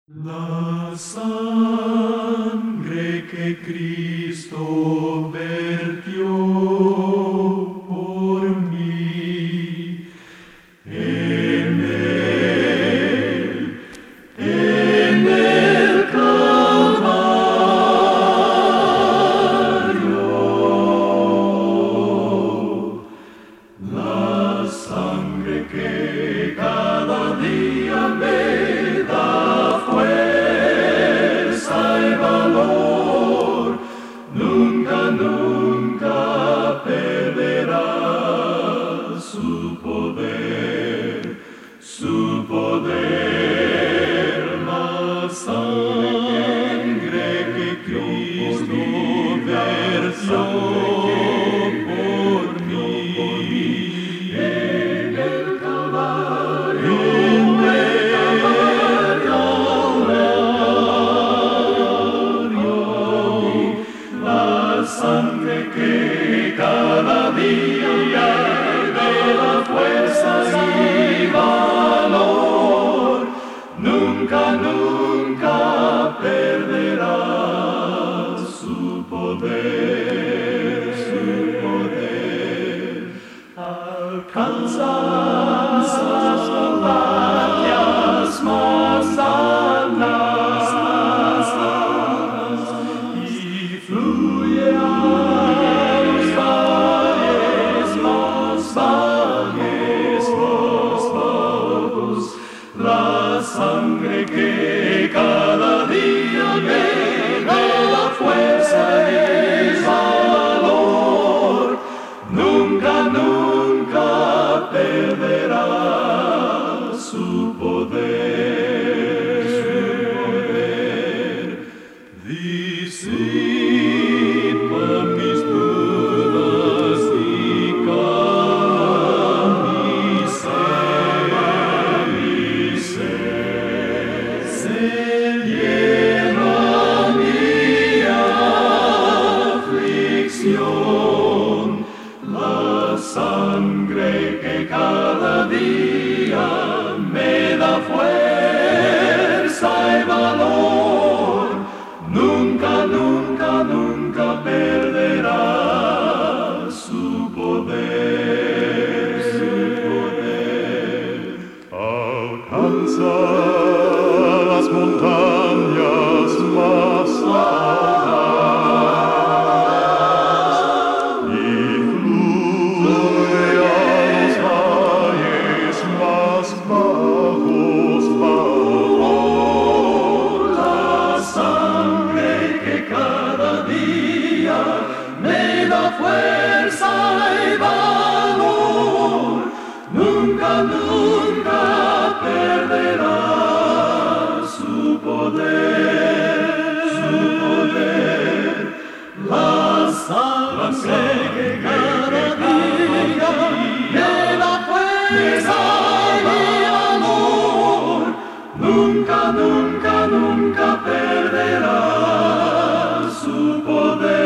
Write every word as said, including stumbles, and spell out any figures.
La sangre que Cristo vertió por mí, en él, en el Calvario, la sangre que cada día me da fuerza y valor, nunca, nunca perderá su poder, su poder. La sangre que Cristo vertió por mí, en el Calvario, en el Calvario, la sangre que cada día me da fuerza y valor, nunca, nunca perderá su poder, su poder. Alcanza las batallas más altas y fluye a los valles más valles más bajos, la sangre que cada día me da fuerza y valor, nunca, nunca perderá su poder, su poder. Disipa mis dudas y calma mi sed, mi sed. Se lleva mi aflicción, la sangre que cada día me da fuerza y valor, nunca, nunca, nunca perderá su poder, su poder. Alcanza las montañas más altas y fluye a los valles más bajos, bajos. La sangre que cada día me da fuerza y valor, nunca, nunca perderá su poder, su poder. La sangre que cada día me da fuerza y valor, nunca, nunca, nunca perderá su poder.